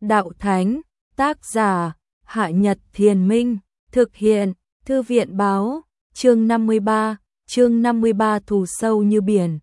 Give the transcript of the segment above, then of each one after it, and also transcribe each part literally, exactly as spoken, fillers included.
Đạo Thánh, tác giả, Hạ Nhật Thiền Minh, thực hiện, Thư viện Báo, chương năm mươi ba, chương năm mươi ba thù sâu như biển.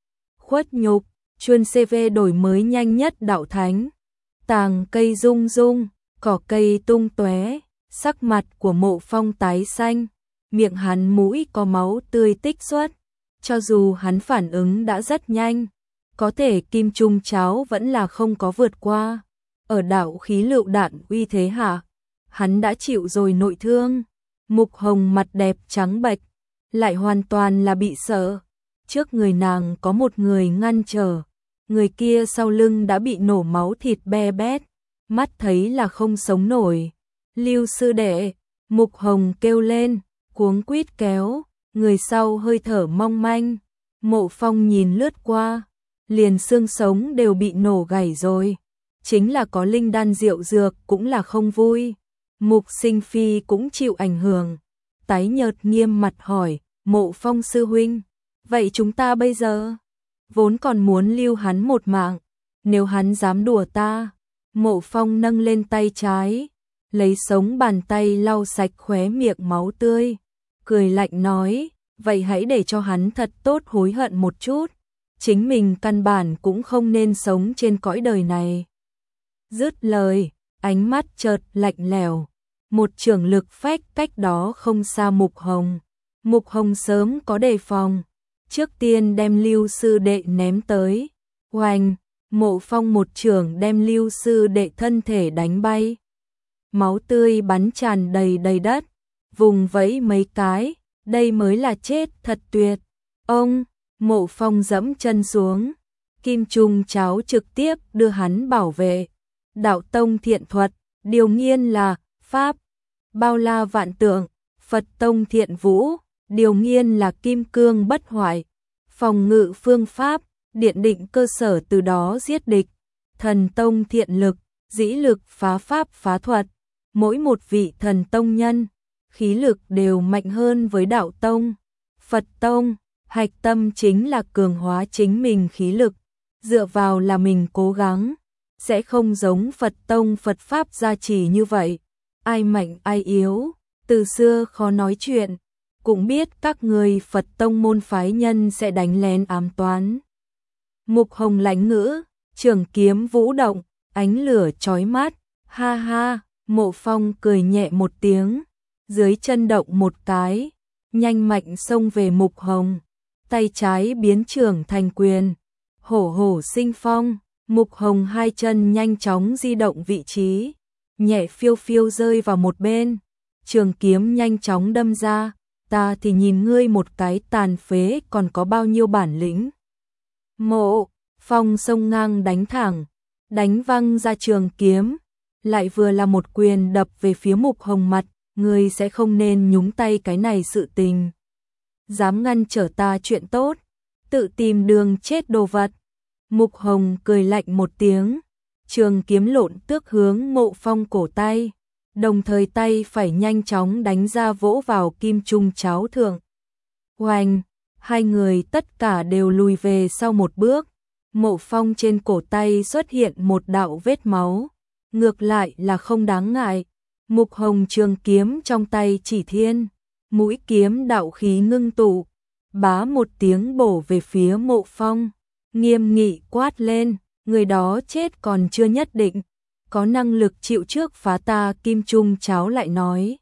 Khuất nhục, chuyên xê vê đổi mới nhanh nhất Đạo Thánh. Tàng cây rung rung, cỏ cây tung tóe, sắc mặt của Mộ Phong tái xanh, miệng hắn mũi có máu tươi tích xuất. Cho dù hắn phản ứng đã rất nhanh, có thể kim trung cháo vẫn là không có vượt qua. Ở đạo khí lựu đạn uy thế hạ, hắn đã chịu rồi nội thương. Mục Hồng mặt đẹp trắng bệch, lại hoàn toàn là bị sợ. Trước người nàng có một người ngăn trở, người kia sau lưng đã bị nổ máu thịt be bét, mắt thấy là không sống nổi. Lưu sư đệ, Mục Hồng kêu lên, cuống quýt kéo, người sau hơi thở mong manh. Mộ Phong nhìn lướt qua, liền xương sống đều bị nổ gãy rồi. Chính là có linh đan rượu dược cũng là không vui. Mục Sinh Phi cũng chịu ảnh hưởng, tái nhợt nghiêm mặt hỏi, Mộ Phong sư huynh, vậy chúng ta bây giờ? Vốn còn muốn lưu hắn một mạng, nếu hắn dám đùa ta. Mộ Phong nâng lên tay trái, lấy sống bàn tay lau sạch khóe miệng máu tươi, cười lạnh nói, vậy hãy để cho hắn thật tốt hối hận một chút, chính mình căn bản cũng không nên sống trên cõi đời này. Dứt lời, ánh mắt chợt lạnh lẽo, một chưởng lực phách cách đó không xa Mục Hồng. Mục Hồng sớm có đề phòng, trước tiên đem Lưu sư đệ ném tới. Oanh, Mộ Phong một chưởng đem Lưu sư đệ thân thể đánh bay. Máu tươi bắn tràn đầy đầy đất, vùng vẫy mấy cái, đây mới là chết thật tuyệt. Ông, Mộ Phong giẫm chân xuống, kim trung cháo trực tiếp đưa hắn bảo vệ. Đạo tông thiện thuật, điều nghiên là pháp, bao la vạn tượng. Phật tông thiện vũ, điều nghiên là kim cương bất hoại. Phòng ngự phương pháp, điện định cơ sở từ đó giết địch. Thần tông thiện lực, dĩ lực phá pháp phá thuật. Mỗi một vị thần tông nhân, khí lực đều mạnh hơn với đạo tông. Phật tông, hạch tâm chính là cường hóa chính mình khí lực, dựa vào là mình cố gắng, sẽ không giống Phật tông Phật pháp gia trì như vậy. Ai mạnh ai yếu, từ xưa khó nói chuyện, cũng biết các người Phật tông môn phái nhân sẽ đánh lén ám toán. Mục Hồng lãnh ngữ, trường kiếm vũ động, ánh lửa chói mắt, ha ha. Mộ Phong cười nhẹ một tiếng, dưới chân động một cái, nhanh mạnh xông về Mục Hồng, tay trái biến trưởng thành quyền, hổ hổ sinh phong. Mục Hồng hai chân nhanh chóng di động vị trí, nhẹ phiêu phiêu rơi vào một bên, trường kiếm nhanh chóng đâm ra, ta thì nhìn ngươi một cái tàn phế còn có bao nhiêu bản lĩnh. Mộ Phong xông ngang đánh thẳng, đánh văng ra trường kiếm, lại vừa là một quyền đập về phía Mục Hồng mặt, ngươi sẽ không nên nhúng tay cái này sự tình. Dám ngăn trở ta chuyện tốt, tự tìm đường chết đồ vật. Mục Hồng cười lạnh một tiếng, trường kiếm lộn tước hướng Mộ Phong cổ tay, đồng thời tay phải nhanh chóng đánh ra vỗ vào kim trung cháo thượng. Oanh, hai người tất cả đều lùi về sau một bước, Mộ Phong trên cổ tay xuất hiện một đạo vết máu, ngược lại là không đáng ngại. Mục Hồng trường kiếm trong tay chỉ thiên, mũi kiếm đạo khí ngưng tụ, bá một tiếng bổ về phía Mộ Phong. Nghiêm nghị quát lên, người đó chết còn chưa nhất định, có năng lực chịu trước phá ta. Kim trung cháo lại nói.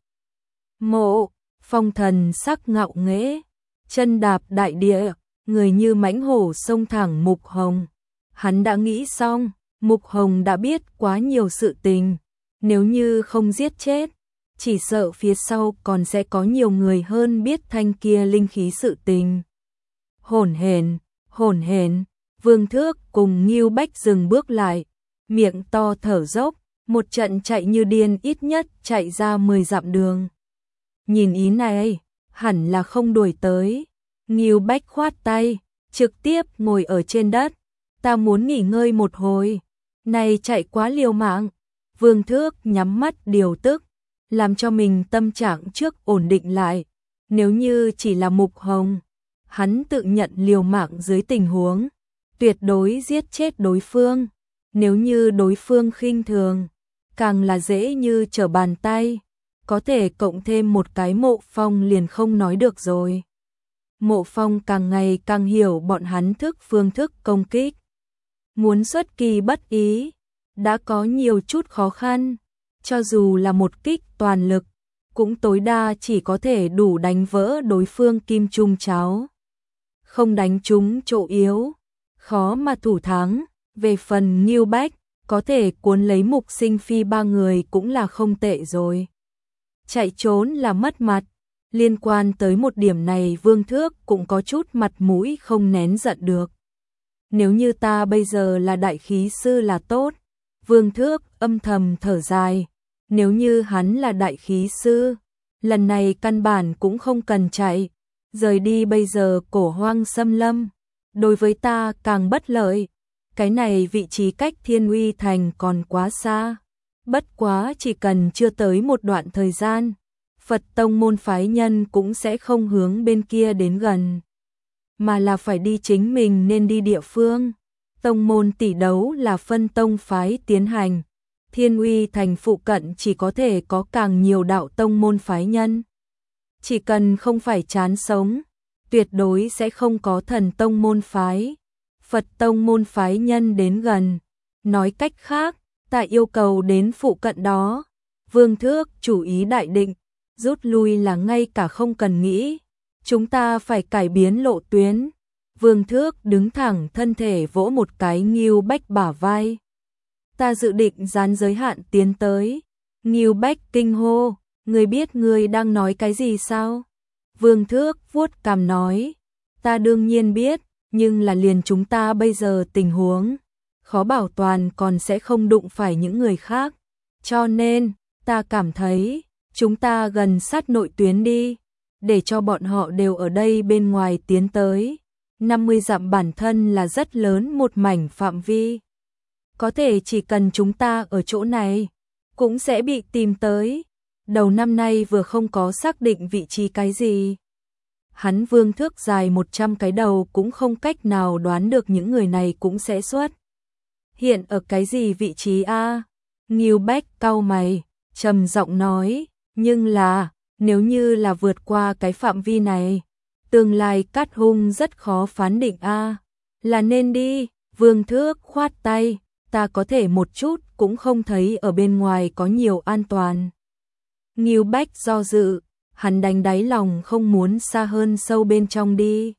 Mộ Phong thần sắc ngạo nghễ, chân đạp đại địa, người như mãnh hổ xông thẳng Mục Hồng. Hắn đã nghĩ xong, Mục Hồng đã biết quá nhiều sự tình, nếu như không giết chết, chỉ sợ phía sau còn sẽ có nhiều người hơn biết thanh kia linh khí sự tình. Hỗn hển, hỗn hển. Vương Thước cùng Ngưu Bách dừng bước lại, miệng to thở dốc, một trận chạy như điên, ít nhất chạy ra mười dặm đường. Nhìn ý này, hẳn là không đuổi tới. Ngưu Bách khoát tay, trực tiếp ngồi ở trên đất, ta muốn nghỉ ngơi một hồi, này chạy quá liều mạng. Vương Thước nhắm mắt điều tức, làm cho mình tâm trạng trước ổn định lại. Nếu như chỉ là Mục Hồng, hắn tự nhận liều mạng dưới tình huống tuyệt đối giết chết đối phương, Nếu như đối phương khinh thường, càng là dễ như trở bàn tay, có thể cộng thêm một cái Mộ Phong liền không nói được rồi. Mộ Phong càng ngày càng hiểu bọn hắn thức phương thức công kích. Muốn xuất kỳ bất ý, đã có nhiều chút khó khăn, cho dù là một kích toàn lực, cũng tối đa chỉ có thể đủ đánh vỡ đối phương kim trung cháo. Không đánh trúng chỗ yếu, khó mà thủ thắng. Về phần Ngưu Bách, có thể cuốn lấy Mục Sinh Phi ba người cũng là không tệ rồi. Chạy trốn là mất mặt, liên quan tới một điểm này Vương Thước cũng có chút mặt mũi không nén giận được. Nếu như ta bây giờ là đại khí sư là tốt, Vương Thước âm thầm thở dài. Nếu như hắn là đại khí sư, lần này căn bản cũng không cần chạy, rời đi bây giờ Cổ Hoang xâm lâm, đối với ta càng bất lợi. Cái này vị trí cách Thiên Uy Thành còn quá xa, bất quá chỉ cần chưa tới một đoạn thời gian, Phật tông môn phái nhân cũng sẽ không hướng bên kia đến gần, mà là phải đi chính mình nên đi địa phương. Tông môn tỷ đấu là phân tông phái tiến hành, Thiên Uy Thành phụ cận chỉ có thể có càng nhiều đạo tông môn phái nhân. Chỉ cần không phải chán sống, tuyệt đối sẽ không có thần tông môn phái, Phật tông môn phái nhân đến gần. Nói cách khác, ta yêu cầu đến phụ cận đó. Vương Thước chủ ý đại định, rút lui là ngay cả không cần nghĩ. Chúng ta phải cải biến lộ tuyến. Vương Thước đứng thẳng thân thể vỗ một cái Ngưu Bách bả vai. Ta dự định dán giới hạn tiến tới. Ngưu Bách kinh hô, ngươi biết ngươi đang nói cái gì sao? Vương Thước vuốt cằm nói, ta đương nhiên biết, nhưng là liền chúng ta bây giờ tình huống, khó bảo toàn còn sẽ không đụng phải những người khác. Cho nên, ta cảm thấy, chúng ta gần sát nội tuyến đi, để cho bọn họ đều ở đây bên ngoài tiến tới. năm mươi dặm bản thân là rất lớn một mảnh phạm vi. Có thể chỉ cần chúng ta ở chỗ này, cũng sẽ bị tìm tới. Đầu năm nay vừa không có xác định vị trí cái gì. Hắn Vương Thước dài một trăm cái đầu cũng không cách nào đoán được những người này cũng sẽ xuất hiện ở cái gì vị trí a. Ngưu Bách cau mày, trầm giọng nói, nhưng là, nếu như là vượt qua cái phạm vi này, tương lai Cát Hung rất khó phán định a. Là nên đi. Vương Thước khoát tay, ta có thể một chút cũng không thấy ở bên ngoài có nhiều an toàn. Ngưu Bách do dự, hắn đánh đáy lòng không muốn xa hơn sâu bên trong đi.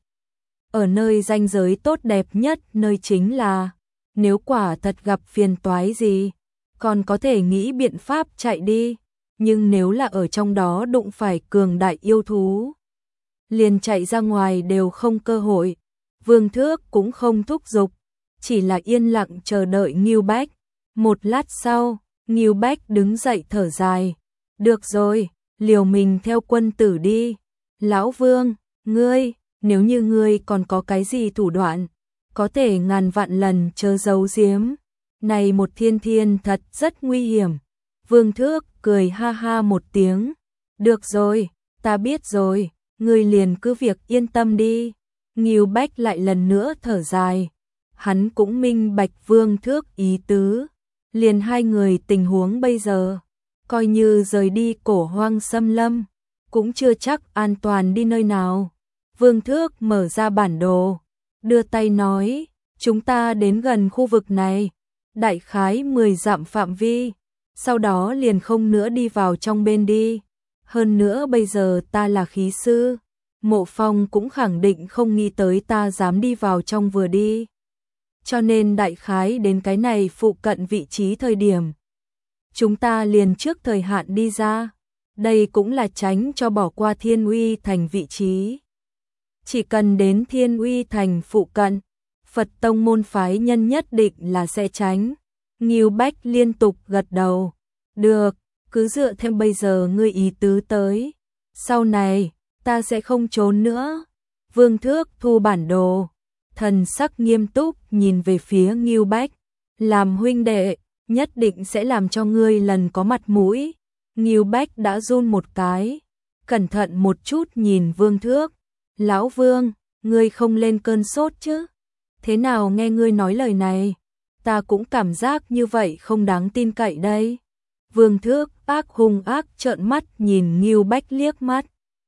Ở nơi ranh giới tốt đẹp nhất nơi chính là, nếu quả thật gặp phiền toái gì, còn có thể nghĩ biện pháp chạy đi, nhưng nếu là ở trong đó đụng phải cường đại yêu thú, liền chạy ra ngoài đều không cơ hội. Vương Thước cũng không thúc giục, chỉ là yên lặng chờ đợi Ngưu Bách. Một lát sau, Ngưu Bách đứng dậy thở dài, được rồi, liều mình theo quân tử đi. Lão Vương, ngươi, nếu như ngươi còn có cái gì thủ đoạn, có thể ngàn vạn lần chớ giấu giếm. Này một thiên thiên thật rất nguy hiểm. Vương Thước cười ha ha một tiếng. Được rồi, ta biết rồi, ngươi liền cứ việc yên tâm đi. Ngưu Bách lại lần nữa thở dài. Hắn cũng minh bạch Vương Thước ý tứ. Liền hai người tình huống bây giờ, coi như rời đi Cổ Hoang xâm lâm, cũng chưa chắc an toàn đi nơi nào. Vương Thước mở ra bản đồ, đưa tay nói, chúng ta đến gần khu vực này, đại khái mười dặm phạm vi, sau đó liền không nữa đi vào trong bên đi. Hơn nữa bây giờ ta là khí sư, Mộ Phong cũng khẳng định không nghĩ tới ta dám đi vào trong vừa đi. Cho nên đại khái đến cái này phụ cận vị trí thời điểm, chúng ta liền trước thời hạn đi ra. Đây cũng là tránh cho bỏ qua Thiên Uy Thành vị trí. Chỉ cần đến Thiên Uy Thành phụ cận, Phật tông môn phái nhân nhất định là sẽ tránh. Ngưu Bách liên tục gật đầu. Được, cứ dựa theo bây giờ ngươi ý tứ tới. Sau này, ta sẽ không trốn nữa. Vương Thước thu bản đồ, thần sắc nghiêm túc nhìn về phía Ngưu Bách. Làm huynh đệ, nhất định sẽ làm cho ngươi lần có mặt mũi. Ngưu Bách đã run một cái, cẩn thận một chút nhìn Vương Thước. Lão Vương, ngươi không lên cơn sốt chứ? Thế nào nghe ngươi nói lời này? ta cũng cảm giác như vậy không đáng tin cậy đây. Vương Thước ác hung ác trợn mắt nhìn Ngưu Bách liếc mắt.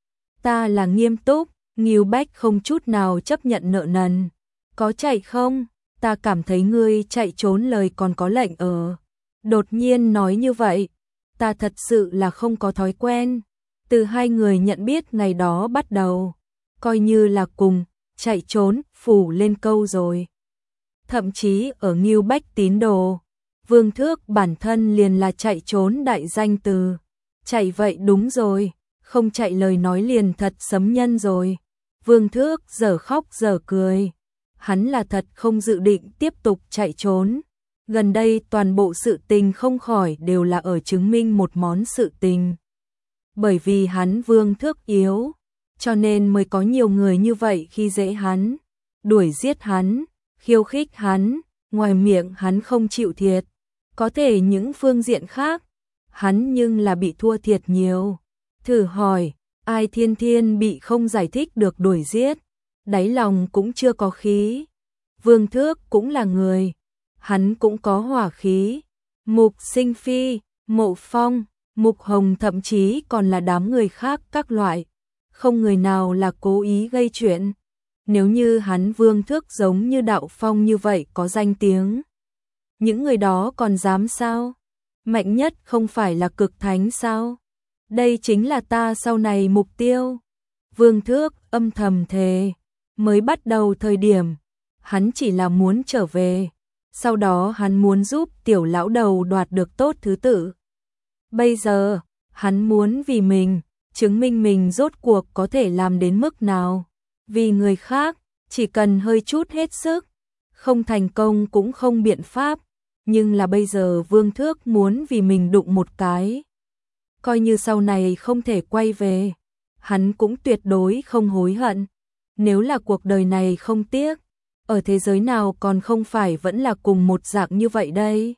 Ta là nghiêm túc, Ngưu Bách không chút nào chấp nhận nợ nần. Có chạy không? Ta cảm thấy ngươi chạy trốn lời còn có lệnh ở. Đột nhiên nói như vậy, ta thật sự là không có thói quen. Từ hai người nhận biết ngày đó bắt đầu, coi như là cùng, chạy trốn, phủ lên câu rồi. Thậm chí ở Ngưu Bách tín đồ, Vương Thước bản thân liền là chạy trốn đại danh từ. Chạy vậy đúng rồi, không chạy lời nói liền thật sấm nhân rồi. Vương Thước giờ khóc giờ cười. Hắn là thật không dự định tiếp tục chạy trốn. Gần đây toàn bộ sự tình không khỏi đều là ở chứng minh một món sự tình. Bởi vì hắn Vương Thước yếu, cho nên mới có nhiều người như vậy khi dễ hắn, đuổi giết hắn, khiêu khích hắn, ngoài miệng hắn không chịu thiệt. Có thể những phương diện khác, hắn nhưng là bị thua thiệt nhiều. Thử hỏi, ai thiên thiên bị không giải thích được đuổi giết, đáy lòng cũng chưa có khí. Vương Thước cũng là người, hắn cũng có hỏa khí. Mục Sinh Phi, Mộ Phong, Mục Hồng thậm chí còn là đám người khác các loại, không người nào là cố ý gây chuyện. Nếu như hắn Vương Thước giống như Đạo Phong như vậy có danh tiếng, những người đó còn dám sao? Mạnh nhất không phải là cực thánh sao? Đây chính là ta sau này mục tiêu. Vương Thước âm thầm thề, mới bắt đầu thời điểm, hắn chỉ là muốn trở về, sau đó hắn muốn giúp tiểu lão đầu đoạt được tốt thứ tự. Bây giờ, hắn muốn vì mình, chứng minh mình rốt cuộc có thể làm đến mức nào. Vì người khác, chỉ cần hơi chút hết sức, không thành công cũng không biện pháp. Nhưng là bây giờ Vương Thước muốn vì mình đụng một cái. Coi như sau này không thể quay về, hắn cũng tuyệt đối không hối hận. Nếu là cuộc đời này không tiếc, ở thế giới nào còn không phải vẫn là cùng một dạng như vậy đây.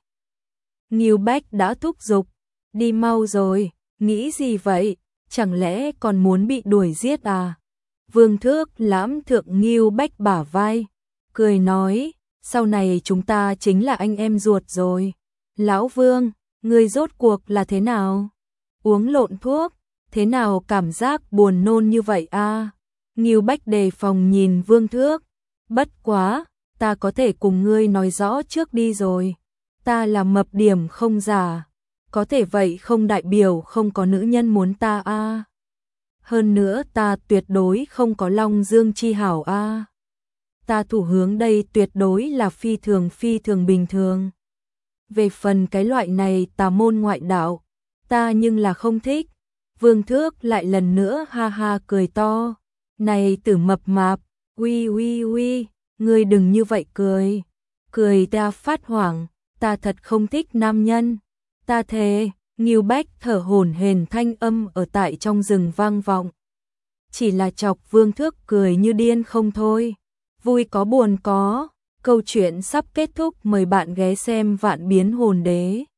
Ngưu Bách đã thúc giục, đi mau rồi, nghĩ gì vậy, chẳng lẽ còn muốn bị đuổi giết à? Vương Thước lãm thượng Ngưu Bách bả vai, cười nói, sau này chúng ta chính là anh em ruột rồi. Lão Vương, ngươi rốt cuộc là thế nào? Uống lộn thuốc, thế nào cảm giác buồn nôn như vậy a? À? Ngưu Bách đề phòng nhìn Vương Thước, bất quá, ta có thể cùng ngươi nói rõ trước đi rồi. Ta là mập điểm không giả, có thể vậy không đại biểu không có nữ nhân muốn ta a. À? Hơn nữa ta tuyệt đối không có Long Dương chi hảo a. À? Ta thủ hướng đây tuyệt đối là phi thường phi thường bình thường. Về phần cái loại này tà môn ngoại đạo, ta nhưng là không thích. Vương Thước lại lần nữa ha ha cười to. Này tử mập mạp, uy uy uy, ngươi đừng như vậy cười. Cười ta phát hoảng, ta thật không thích nam nhân. Ta thề, Ngưu Bách thở hổn hển thanh âm ở tại trong rừng vang vọng. Chỉ là chọc Vương Thước cười như điên không thôi. Vui có buồn có, câu chuyện sắp kết thúc, mời bạn ghé xem Vạn Biến Hồn Đế.